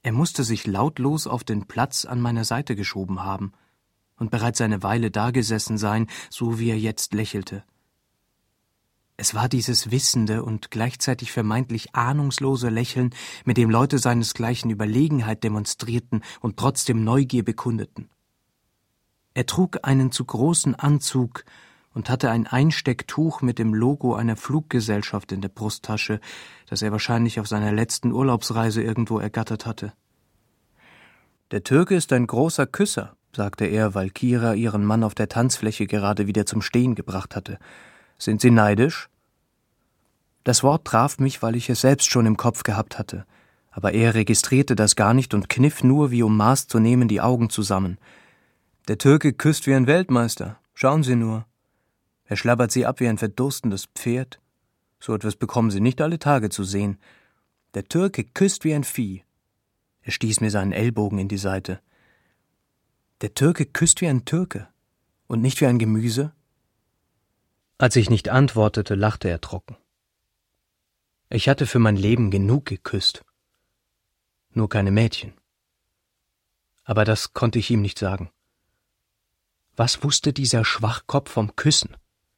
Er musste sich lautlos auf den Platz an meiner Seite geschoben haben und bereits eine Weile dagesessen sein, so wie er jetzt lächelte. Es war dieses wissende und gleichzeitig vermeintlich ahnungslose Lächeln, mit dem Leute seinesgleichen Überlegenheit demonstrierten und trotzdem Neugier bekundeten. Er trug einen zu großen Anzug und hatte ein Einstecktuch mit dem Logo einer Fluggesellschaft in der Brusttasche, das er wahrscheinlich auf seiner letzten Urlaubsreise irgendwo ergattert hatte. »Der Türke ist ein großer Küsser«, sagte er, weil Kira ihren Mann auf der Tanzfläche gerade wieder zum Stehen gebracht hatte. »Sind Sie neidisch?« Das Wort traf mich, weil ich es selbst schon im Kopf gehabt hatte, aber er registrierte das gar nicht und kniff nur, wie um Maß zu nehmen, die Augen zusammen. »Der Türke küsst wie ein Weltmeister, schauen Sie nur. Er schlabbert sie ab wie ein verdurstendes Pferd. So etwas bekommen Sie nicht alle Tage zu sehen. Der Türke küsst wie ein Vieh.« Er stieß mir seinen Ellbogen in die Seite. »Der Türke küsst wie ein Türke und nicht wie ein Gemüse?« Als ich nicht antwortete, lachte er trocken. Ich hatte für mein Leben genug geküsst. Nur keine Mädchen. Aber das konnte ich ihm nicht sagen. Was wusste dieser Schwachkopf vom Küssen?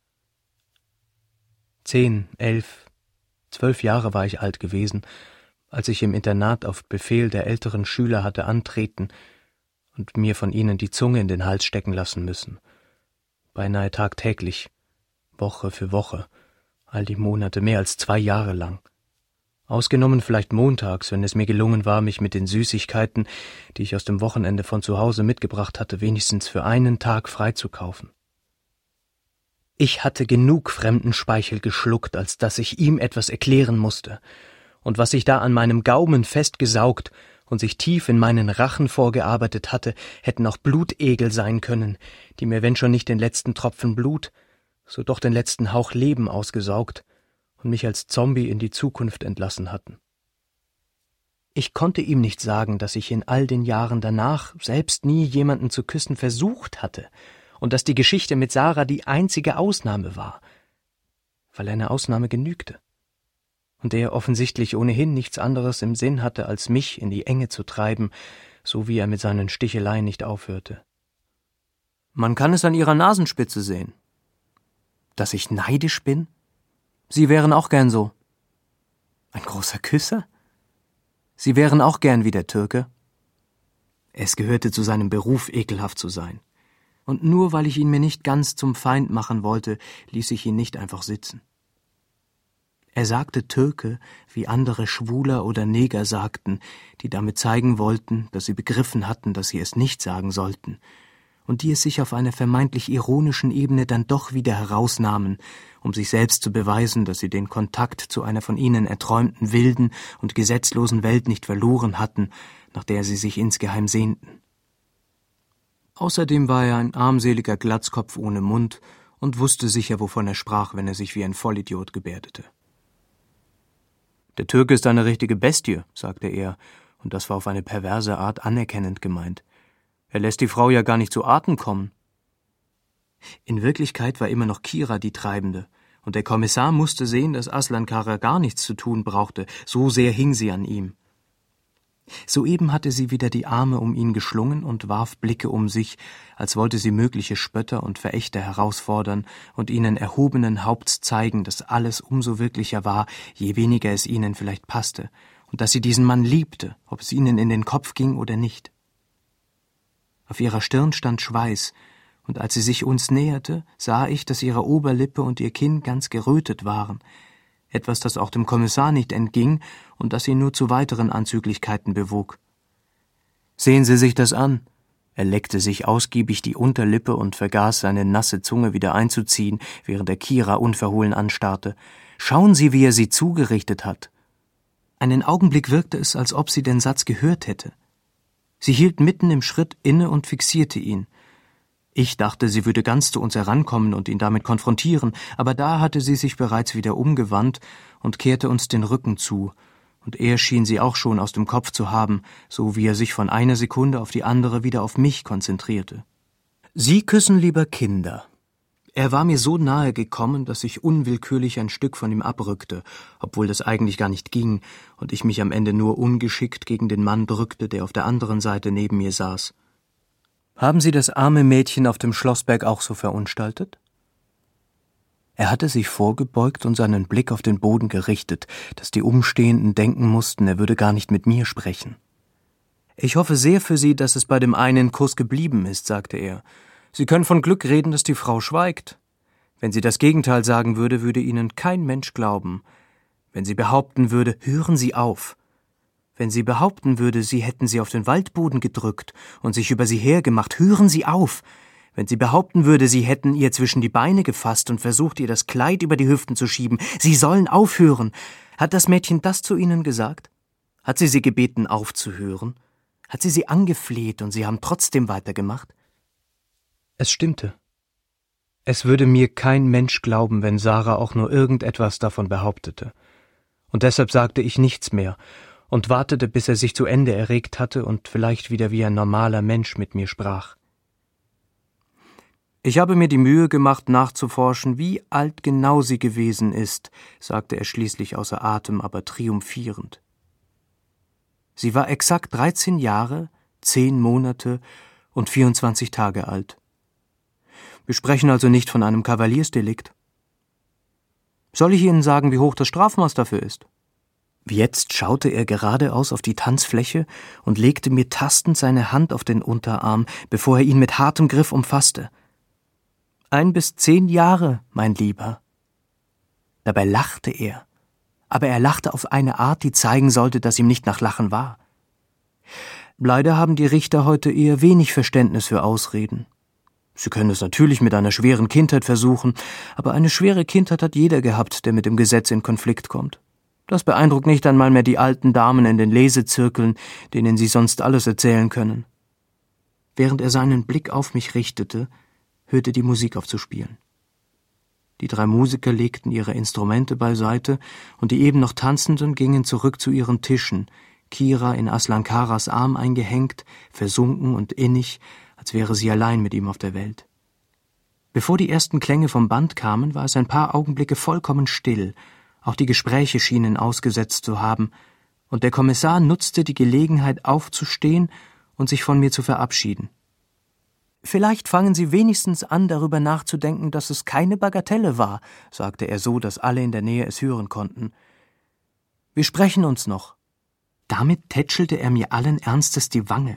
10, 11, 12 Jahre war ich alt gewesen, als ich im Internat auf Befehl der älteren Schüler hatte antreten und mir von ihnen die Zunge in den Hals stecken lassen müssen. Beinahe tagtäglich, Woche für Woche, all die Monate, mehr als 2 Jahre lang. Ausgenommen vielleicht montags, wenn es mir gelungen war, mich mit den Süßigkeiten, die ich aus dem Wochenende von zu Hause mitgebracht hatte, wenigstens für einen Tag freizukaufen. Ich hatte genug Fremdenspeichel geschluckt, als dass ich ihm etwas erklären musste, und was sich da an meinem Gaumen festgesaugt und sich tief in meinen Rachen vorgearbeitet hatte, hätten auch Blutegel sein können, die mir, wenn schon nicht den letzten Tropfen Blut, so doch den letzten Hauch Leben ausgesaugt und mich als Zombie in die Zukunft entlassen hatten. Ich konnte ihm nicht sagen, dass ich in all den Jahren danach selbst nie jemanden zu küssen versucht hatte und dass die Geschichte mit Sarah die einzige Ausnahme war, weil eine Ausnahme genügte und er offensichtlich ohnehin nichts anderes im Sinn hatte, als mich in die Enge zu treiben, so wie er mit seinen Sticheleien nicht aufhörte. »Man kann es an Ihrer Nasenspitze sehen.« »Dass ich neidisch bin? Sie wären auch gern so.« »Ein großer Küsser? Sie wären auch gern wie der Türke.« Es gehörte zu seinem Beruf, ekelhaft zu sein. Und nur weil ich ihn mir nicht ganz zum Feind machen wollte, ließ ich ihn nicht einfach sitzen. Er sagte Türke, wie andere Schwuler oder Neger sagten, die damit zeigen wollten, dass sie begriffen hatten, dass sie es nicht sagen sollten, und die es sich auf einer vermeintlich ironischen Ebene dann doch wieder herausnahmen, um sich selbst zu beweisen, dass sie den Kontakt zu einer von ihnen erträumten wilden und gesetzlosen Welt nicht verloren hatten, nach der sie sich insgeheim sehnten. Außerdem war er ein armseliger Glatzkopf ohne Mund und wusste sicher, wovon er sprach, wenn er sich wie ein Vollidiot gebärdete. »Der Türke ist eine richtige Bestie«, sagte er, und das war auf eine perverse Art anerkennend gemeint. »Er lässt die Frau ja gar nicht zu Atem kommen.« In Wirklichkeit war immer noch Kira die Treibende, und der Kommissar musste sehen, dass Aslan Kara gar nichts zu tun brauchte, so sehr hing sie an ihm. Soeben hatte sie wieder die Arme um ihn geschlungen und warf Blicke um sich, als wollte sie mögliche Spötter und Verächter herausfordern und ihnen erhobenen Haupts zeigen, dass alles umso wirklicher war, je weniger es ihnen vielleicht passte, und dass sie diesen Mann liebte, ob es ihnen in den Kopf ging oder nicht. Auf ihrer Stirn stand Schweiß, und als sie sich uns näherte, sah ich, dass ihre Oberlippe und ihr Kinn ganz gerötet waren, etwas, das auch dem Kommissar nicht entging und das ihn nur zu weiteren Anzüglichkeiten bewog. »Sehen Sie sich das an!« Er leckte sich ausgiebig die Unterlippe und vergaß, seine nasse Zunge wieder einzuziehen, während er Kira unverhohlen anstarrte. »Schauen Sie, wie er sie zugerichtet hat!« Einen Augenblick wirkte es, als ob sie den Satz gehört hätte. Sie hielt mitten im Schritt inne und fixierte ihn. Ich dachte, sie würde ganz zu uns herankommen und ihn damit konfrontieren, aber da hatte sie sich bereits wieder umgewandt und kehrte uns den Rücken zu, und er schien sie auch schon aus dem Kopf zu haben, so wie er sich von einer Sekunde auf die andere wieder auf mich konzentrierte. »Sie küssen lieber Kinder. Er war mir so nahe gekommen, dass ich unwillkürlich ein Stück von ihm abrückte, obwohl das eigentlich gar nicht ging und ich mich am Ende nur ungeschickt gegen den Mann drückte, der auf der anderen Seite neben mir saß. »Haben Sie das arme Mädchen auf dem Schlossberg auch so verunstaltet?« Er hatte sich vorgebeugt und seinen Blick auf den Boden gerichtet, dass die Umstehenden denken mussten, er würde gar nicht mit mir sprechen. »Ich hoffe sehr für Sie, dass es bei dem einen Kuss geblieben ist«, sagte er. »Sie können von Glück reden, dass die Frau schweigt. Wenn sie das Gegenteil sagen würde, würde Ihnen kein Mensch glauben. Wenn sie behaupten würde, hören Sie auf. Wenn sie behaupten würde, Sie hätten sie auf den Waldboden gedrückt und sich über sie hergemacht, hören Sie auf. Wenn sie behaupten würde, Sie hätten ihr zwischen die Beine gefasst und versucht, ihr das Kleid über die Hüften zu schieben, Sie sollen aufhören. Hat das Mädchen das zu Ihnen gesagt? Hat sie gebeten, aufzuhören? Hat sie angefleht und Sie haben trotzdem weitergemacht?« Es stimmte. Es würde mir kein Mensch glauben, wenn Sarah auch nur irgendetwas davon behauptete. Und deshalb sagte ich nichts mehr und wartete, bis er sich zu Ende erregt hatte und vielleicht wieder wie ein normaler Mensch mit mir sprach. »Ich habe mir die Mühe gemacht, nachzuforschen, wie alt genau sie gewesen ist«, sagte er schließlich außer Atem, aber triumphierend. »Sie war exakt 13 Jahre, 10 Monate und 24 Tage alt. Wir sprechen also nicht von einem Kavaliersdelikt. Soll ich Ihnen sagen, wie hoch das Strafmaß dafür ist?« Jetzt schaute er geradeaus auf die Tanzfläche und legte mir tastend seine Hand auf den Unterarm, bevor er ihn mit hartem Griff umfasste. 1 bis 10 Jahre, mein Lieber. Dabei lachte er, aber er lachte auf eine Art, die zeigen sollte, dass ihm nicht nach Lachen war. Leider haben die Richter heute eher wenig Verständnis für Ausreden. Sie können es natürlich mit einer schweren Kindheit versuchen, aber eine schwere Kindheit hat jeder gehabt, der mit dem Gesetz in Konflikt kommt. Das beeindruckt nicht einmal mehr die alten Damen in den Lesezirkeln, denen sie sonst alles erzählen können. Während er seinen Blick auf mich richtete, hörte die Musik auf zu spielen. Die 3 Musiker legten ihre Instrumente beiseite und die eben noch Tanzenden gingen zurück zu ihren Tischen, Kira in Aslan Karas Arm eingehängt, versunken und innig, als wäre sie allein mit ihm auf der Welt. Bevor die ersten Klänge vom Band kamen, war es ein paar Augenblicke vollkommen still, auch die Gespräche schienen ausgesetzt zu haben, und der Kommissar nutzte die Gelegenheit aufzustehen und sich von mir zu verabschieden. »Vielleicht fangen Sie wenigstens an, darüber nachzudenken, dass es keine Bagatelle war«, sagte er so, dass alle in der Nähe es hören konnten. »Wir sprechen uns noch.« Damit tätschelte er mir allen Ernstes die Wange.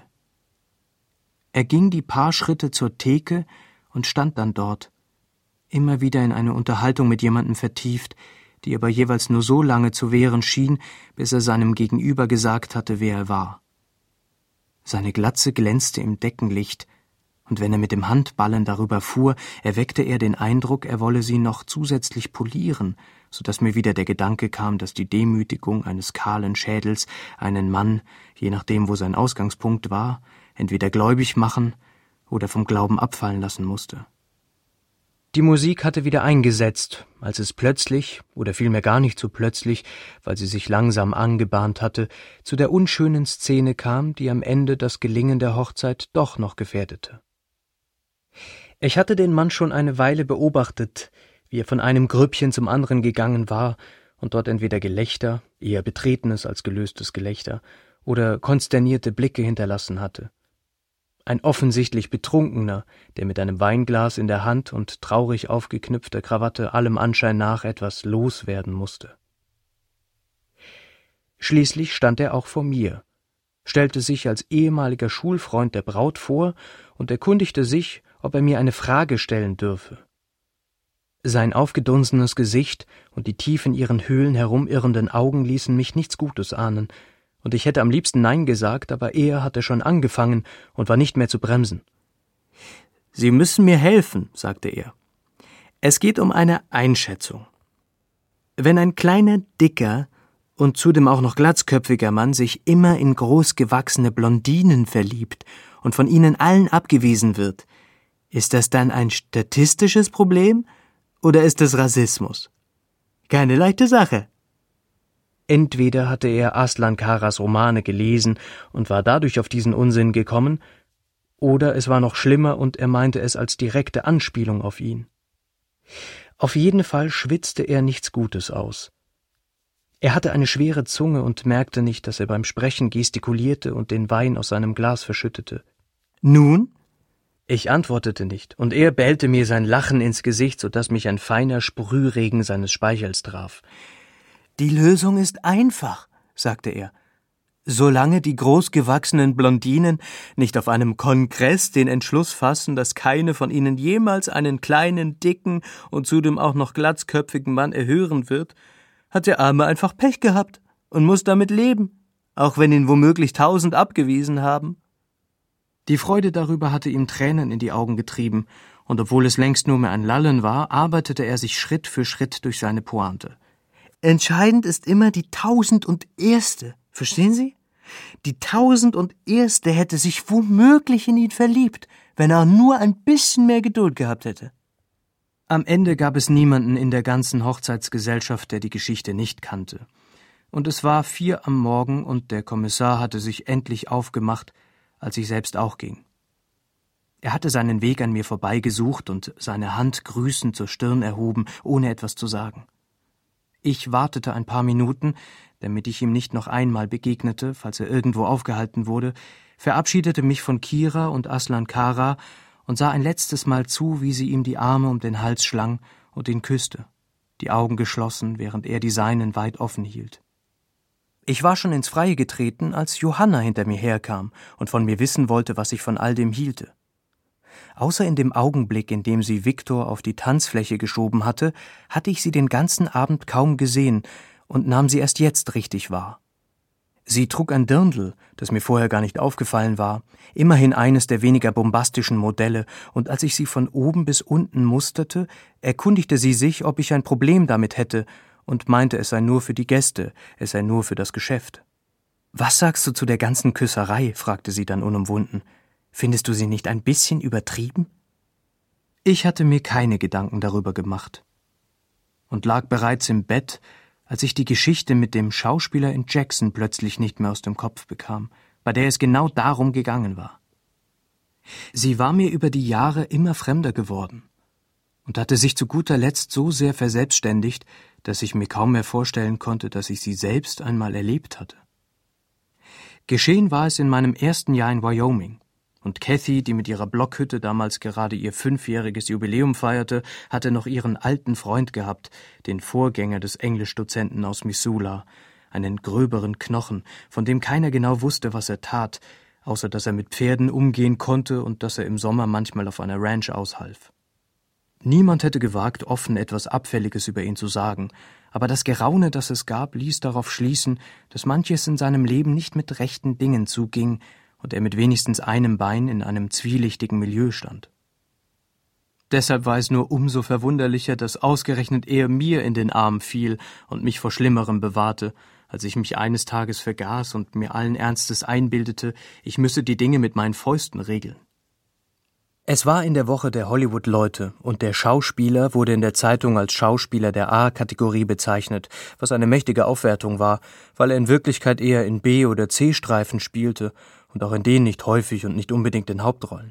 Er ging die paar Schritte zur Theke und stand dann dort, immer wieder in eine Unterhaltung mit jemandem vertieft, die aber jeweils nur so lange zu währen schien, bis er seinem Gegenüber gesagt hatte, wer er war. Seine Glatze glänzte im Deckenlicht, und wenn er mit dem Handballen darüber fuhr, erweckte er den Eindruck, er wolle sie noch zusätzlich polieren, so dass mir wieder der Gedanke kam, dass die Demütigung eines kahlen Schädels einen Mann, je nachdem wo sein Ausgangspunkt war, entweder gläubig machen oder vom Glauben abfallen lassen musste. Die Musik hatte wieder eingesetzt, als es plötzlich, oder vielmehr gar nicht so plötzlich, weil sie sich langsam angebahnt hatte, zu der unschönen Szene kam, die am Ende das Gelingen der Hochzeit doch noch gefährdete. Ich hatte den Mann schon eine Weile beobachtet, wie er von einem Grüppchen zum anderen gegangen war und dort entweder Gelächter, eher betretenes als gelöstes Gelächter, oder konsternierte Blicke hinterlassen hatte. Ein offensichtlich Betrunkener, der mit einem Weinglas in der Hand und traurig aufgeknüpfter Krawatte allem Anschein nach etwas loswerden musste. Schließlich stand er auch vor mir, stellte sich als ehemaliger Schulfreund der Braut vor und erkundigte sich, ob er mir eine Frage stellen dürfe. Sein aufgedunsenes Gesicht und die tief in ihren Höhlen herumirrenden Augen ließen mich nichts Gutes ahnen, und ich hätte am liebsten Nein gesagt, aber er hatte schon angefangen und war nicht mehr zu bremsen. »Sie müssen mir helfen«, sagte er. »Es geht um eine Einschätzung. Wenn ein kleiner, dicker und zudem auch noch glatzköpfiger Mann sich immer in großgewachsene Blondinen verliebt und von ihnen allen abgewiesen wird, ist das dann ein statistisches Problem oder ist es Rassismus? Keine leichte Sache.« Entweder hatte er Aslan Karas Romane gelesen und war dadurch auf diesen Unsinn gekommen, oder es war noch schlimmer und er meinte es als direkte Anspielung auf ihn. Auf jeden Fall schwitzte er nichts Gutes aus. Er hatte eine schwere Zunge und merkte nicht, dass er beim Sprechen gestikulierte und den Wein aus seinem Glas verschüttete. »Nun?« Ich antwortete nicht, und er bellte mir sein Lachen ins Gesicht, so dass mich ein feiner Sprühregen seines Speichels traf. »Die Lösung ist einfach«, sagte er. »Solange die großgewachsenen Blondinen nicht auf einem Kongress den Entschluss fassen, dass keine von ihnen jemals einen kleinen, dicken und zudem auch noch glatzköpfigen Mann erhören wird, hat der Arme einfach Pech gehabt und muss damit leben, auch wenn ihn womöglich 1000 abgewiesen haben.« Die Freude darüber hatte ihm Tränen in die Augen getrieben, und obwohl es längst nur mehr ein Lallen war, arbeitete er sich Schritt für Schritt durch seine Pointe. »Entscheidend ist immer die 1001. Verstehen Sie? Die 1001. hätte sich womöglich in ihn verliebt, wenn er nur ein bisschen mehr Geduld gehabt hätte.« Am Ende gab es niemanden in der ganzen Hochzeitsgesellschaft, der die Geschichte nicht kannte. Und es war 4 am Morgen, und der Kommissar hatte sich endlich aufgemacht, als ich selbst auch ging. Er hatte seinen Weg an mir vorbeigesucht und seine Hand grüßend zur Stirn erhoben, ohne etwas zu sagen. Ich wartete ein paar Minuten, damit ich ihm nicht noch einmal begegnete, falls er irgendwo aufgehalten wurde, verabschiedete mich von Kira und Aslan Kara und sah ein letztes Mal zu, wie sie ihm die Arme um den Hals schlang und ihn küsste, die Augen geschlossen, während er die seinen weit offen hielt. Ich war schon ins Freie getreten, als Johanna hinter mir herkam und von mir wissen wollte, was ich von all dem hielte. Außer in dem Augenblick, in dem sie Viktor auf die Tanzfläche geschoben hatte ich sie den ganzen Abend kaum gesehen und nahm sie erst jetzt richtig wahr. Sie trug ein Dirndl, das mir vorher gar nicht aufgefallen war, immerhin eines der weniger bombastischen Modelle, und als ich sie von oben bis unten musterte, erkundigte sie sich, ob ich ein Problem damit hätte, und meinte, es sei nur für die Gäste, es sei nur für das Geschäft. »Was sagst du zu der ganzen Küsserei?« fragte sie dann unumwunden. »Findest du sie nicht ein bisschen übertrieben?« Ich hatte mir keine Gedanken darüber gemacht und lag bereits im Bett, als ich die Geschichte mit dem Schauspieler in Jackson plötzlich nicht mehr aus dem Kopf bekam, bei der es genau darum gegangen war. Sie war mir über die Jahre immer fremder geworden und hatte sich zu guter Letzt so sehr verselbstständigt, dass ich mir kaum mehr vorstellen konnte, dass ich sie selbst einmal erlebt hatte. Geschehen war es in meinem ersten Jahr in Wyoming, und Cathy, die mit ihrer Blockhütte damals gerade ihr 5-jähriges Jubiläum feierte, hatte noch ihren alten Freund gehabt, den Vorgänger des Englischdozenten aus Missoula, einen gröberen Knochen, von dem keiner genau wusste, was er tat, außer dass er mit Pferden umgehen konnte und dass er im Sommer manchmal auf einer Ranch aushalf. Niemand hätte gewagt, offen etwas Abfälliges über ihn zu sagen, aber das Geraune, das es gab, ließ darauf schließen, dass manches in seinem Leben nicht mit rechten Dingen zuging und er mit wenigstens einem Bein in einem zwielichtigen Milieu stand. Deshalb war es nur umso verwunderlicher, dass ausgerechnet er mir in den Arm fiel und mich vor Schlimmerem bewahrte, als ich mich eines Tages vergaß und mir allen Ernstes einbildete, ich müsse die Dinge mit meinen Fäusten regeln. Es war in der Woche der Hollywood-Leute, und der Schauspieler wurde in der Zeitung als Schauspieler der A-Kategorie bezeichnet, was eine mächtige Aufwertung war, weil er in Wirklichkeit eher in B- oder C-Streifen spielte und auch in denen nicht häufig und nicht unbedingt in Hauptrollen.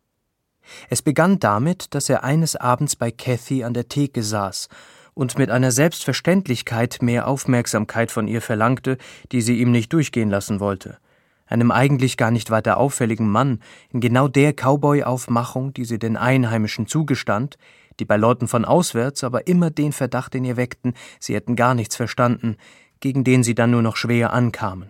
Es begann damit, dass er eines Abends bei Cathy an der Theke saß und mit einer Selbstverständlichkeit mehr Aufmerksamkeit von ihr verlangte, die sie ihm nicht durchgehen lassen wollte. Einem eigentlich gar nicht weiter auffälligen Mann, in genau der Cowboy-Aufmachung, die sie den Einheimischen zugestand, die bei Leuten von auswärts aber immer den Verdacht in ihr weckten, sie hätten gar nichts verstanden, gegen den sie dann nur noch schwer ankamen.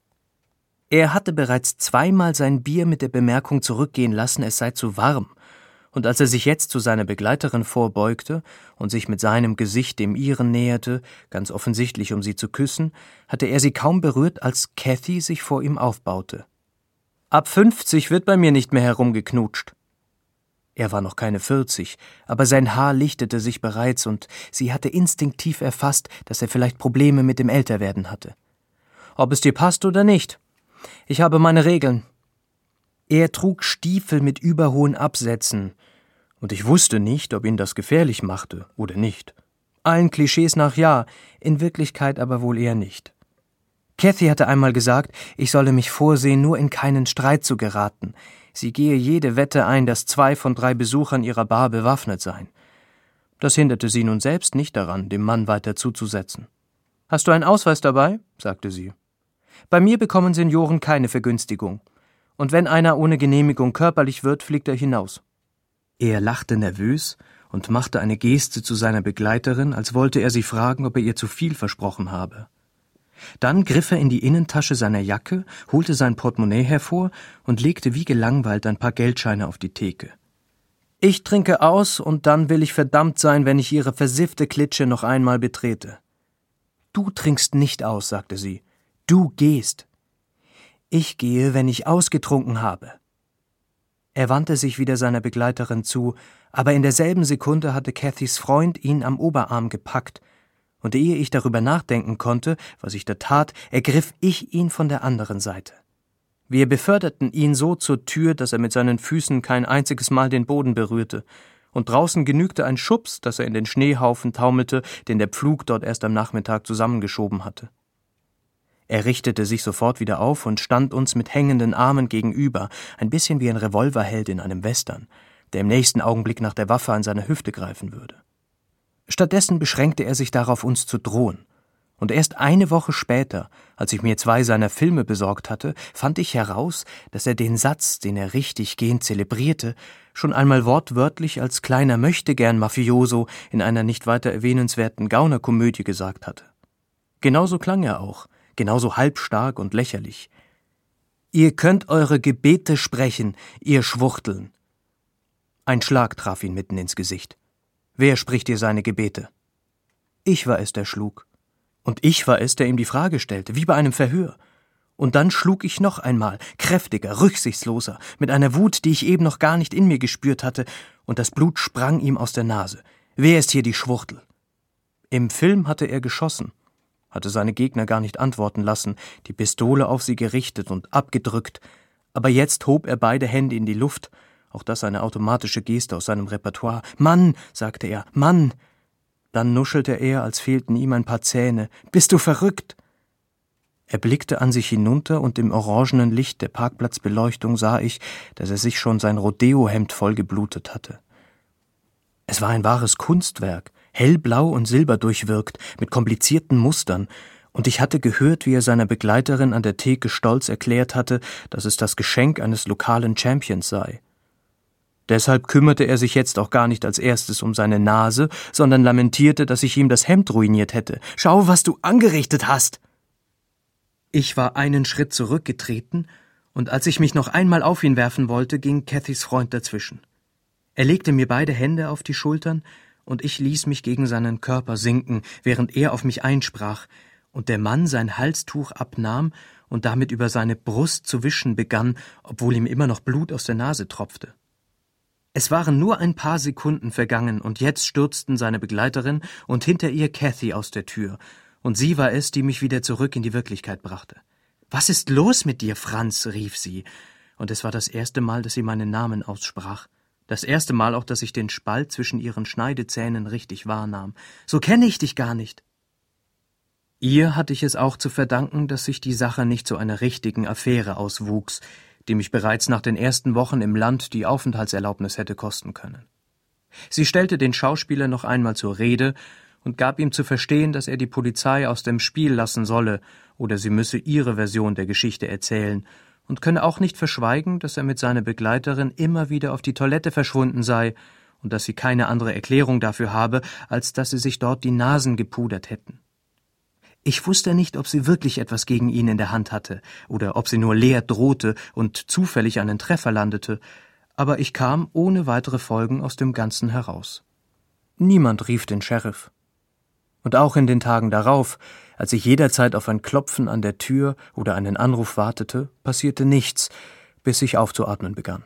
Er hatte bereits 2-mal sein Bier mit der Bemerkung zurückgehen lassen, es sei zu warm, und als er sich jetzt zu seiner Begleiterin vorbeugte und sich mit seinem Gesicht dem ihren näherte, ganz offensichtlich um sie zu küssen, hatte er sie kaum berührt, als Cathy sich vor ihm aufbaute. »Ab 50 wird bei mir nicht mehr herumgeknutscht.« Er war noch keine 40, aber sein Haar lichtete sich bereits, und sie hatte instinktiv erfasst, dass er vielleicht Probleme mit dem Älterwerden hatte. »Ob es dir passt oder nicht. Ich habe meine Regeln.« Er trug Stiefel mit überhohen Absätzen, und ich wusste nicht, ob ihn das gefährlich machte oder nicht. Allen Klischees nach ja, in Wirklichkeit aber wohl eher nicht. Cathy hatte einmal gesagt, ich solle mich vorsehen, nur in keinen Streit zu geraten. Sie gehe jede Wette ein, dass 2 von 3 Besuchern ihrer Bar bewaffnet seien. Das hinderte sie nun selbst nicht daran, dem Mann weiter zuzusetzen. »Hast du einen Ausweis dabei?« sagte sie. »Bei mir bekommen Senioren keine Vergünstigung. Und wenn einer ohne Genehmigung körperlich wird, fliegt er hinaus.« Er lachte nervös und machte eine Geste zu seiner Begleiterin, als wollte er sie fragen, ob er ihr zu viel versprochen habe. Dann griff er in die Innentasche seiner Jacke, holte sein Portemonnaie hervor und legte wie gelangweilt ein paar Geldscheine auf die Theke. »Ich trinke aus, und dann will ich verdammt sein, wenn ich Ihre versiffte Klitsche noch einmal betrete.« »Du trinkst nicht aus«, sagte sie. »Du gehst.« »Ich gehe, wenn ich ausgetrunken habe.« Er wandte sich wieder seiner Begleiterin zu, aber in derselben Sekunde hatte Cathys Freund ihn am Oberarm gepackt, und ehe ich darüber nachdenken konnte, was ich da tat, ergriff ich ihn von der anderen Seite. Wir beförderten ihn so zur Tür, dass er mit seinen Füßen kein einziges Mal den Boden berührte, und draußen genügte ein Schubs, dass er in den Schneehaufen taumelte, den der Pflug dort erst am Nachmittag zusammengeschoben hatte. Er richtete sich sofort wieder auf und stand uns mit hängenden Armen gegenüber, ein bisschen wie ein Revolverheld in einem Western, der im nächsten Augenblick nach der Waffe an seine Hüfte greifen würde. Stattdessen beschränkte er sich darauf, uns zu drohen. Und erst eine Woche später, als ich mir 2 seiner Filme besorgt hatte, fand ich heraus, dass er den Satz, den er richtiggehend zelebrierte, schon einmal wortwörtlich als kleiner Möchtegern-Mafioso in einer nicht weiter erwähnenswerten Gaunerkomödie gesagt hatte. Genauso klang er auch, genauso halbstark und lächerlich. »Ihr könnt eure Gebete sprechen, ihr Schwuchteln!« Ein Schlag traf ihn mitten ins Gesicht. »Wer spricht dir seine Gebete?« Ich war es, der schlug. Und ich war es, der ihm die Frage stellte, wie bei einem Verhör. Und dann schlug ich noch einmal, kräftiger, rücksichtsloser, mit einer Wut, die ich eben noch gar nicht in mir gespürt hatte, und das Blut sprang ihm aus der Nase. »Wer ist hier die Schwuchtel?« Im Film hatte er geschossen, hatte seine Gegner gar nicht antworten lassen, die Pistole auf sie gerichtet und abgedrückt, aber jetzt hob er beide Hände in die Luft, auch das eine automatische Geste aus seinem Repertoire. »Mann«, sagte er, »Mann!« Dann nuschelte er, als fehlten ihm ein paar Zähne. »Bist du verrückt?« Er blickte an sich hinunter, und im orangenen Licht der Parkplatzbeleuchtung sah ich, dass er sich schon sein Rodeo-Hemd vollgeblutet hatte. Es war ein wahres Kunstwerk, hellblau und silberdurchwirkt, mit komplizierten Mustern, und ich hatte gehört, wie er seiner Begleiterin an der Theke stolz erklärt hatte, dass es das Geschenk eines lokalen Champions sei. Deshalb kümmerte er sich jetzt auch gar nicht als erstes um seine Nase, sondern lamentierte, dass ich ihm das Hemd ruiniert hätte. »Schau, was du angerichtet hast!« Ich war einen Schritt zurückgetreten, und als ich mich noch einmal auf ihn werfen wollte, ging Cathys Freund dazwischen. Er legte mir beide Hände auf die Schultern, und ich ließ mich gegen seinen Körper sinken, während er auf mich einsprach, und der Mann sein Halstuch abnahm und damit über seine Brust zu wischen begann, obwohl ihm immer noch Blut aus der Nase tropfte. Es waren nur ein paar Sekunden vergangen, und jetzt stürzten seine Begleiterin und hinter ihr Cathy aus der Tür, und sie war es, die mich wieder zurück in die Wirklichkeit brachte. »Was ist los mit dir, Franz?« rief sie, und es war das erste Mal, dass sie meinen Namen aussprach. Das erste Mal auch, dass ich den Spalt zwischen ihren Schneidezähnen richtig wahrnahm. »So kenne ich dich gar nicht.« Ihr hatte ich es auch zu verdanken, dass sich die Sache nicht zu einer richtigen Affäre auswuchs, die mich bereits nach den ersten Wochen im Land die Aufenthaltserlaubnis hätte kosten können. Sie stellte den Schauspieler noch einmal zur Rede und gab ihm zu verstehen, dass er die Polizei aus dem Spiel lassen solle, oder sie müsse ihre Version der Geschichte erzählen, und könne auch nicht verschweigen, dass er mit seiner Begleiterin immer wieder auf die Toilette verschwunden sei und dass sie keine andere Erklärung dafür habe, als dass sie sich dort die Nasen gepudert hätten. Ich wusste nicht, ob sie wirklich etwas gegen ihn in der Hand hatte oder ob sie nur leer drohte und zufällig einen Treffer landete, aber ich kam ohne weitere Folgen aus dem Ganzen heraus. Niemand rief den Sheriff. Und auch in den Tagen darauf, als ich jederzeit auf ein Klopfen an der Tür oder einen Anruf wartete, passierte nichts, bis ich aufzuatmen begann.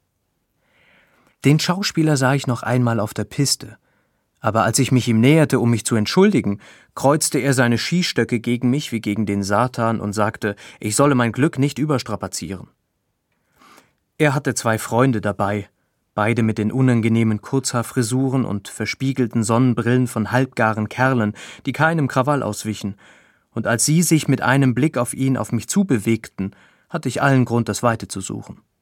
Den Schauspieler sah ich noch einmal auf der Piste, aber als ich mich ihm näherte, um mich zu entschuldigen, kreuzte er seine Skistöcke gegen mich wie gegen den Satan und sagte, ich solle mein Glück nicht überstrapazieren. Er hatte 2 Freunde dabei, beide mit den unangenehmen Kurzhaarfrisuren und verspiegelten Sonnenbrillen von halbgaren Kerlen, die keinem Krawall auswichen, und als sie sich mit einem Blick auf ihn auf mich zubewegten, hatte ich allen Grund, das Weite zu suchen.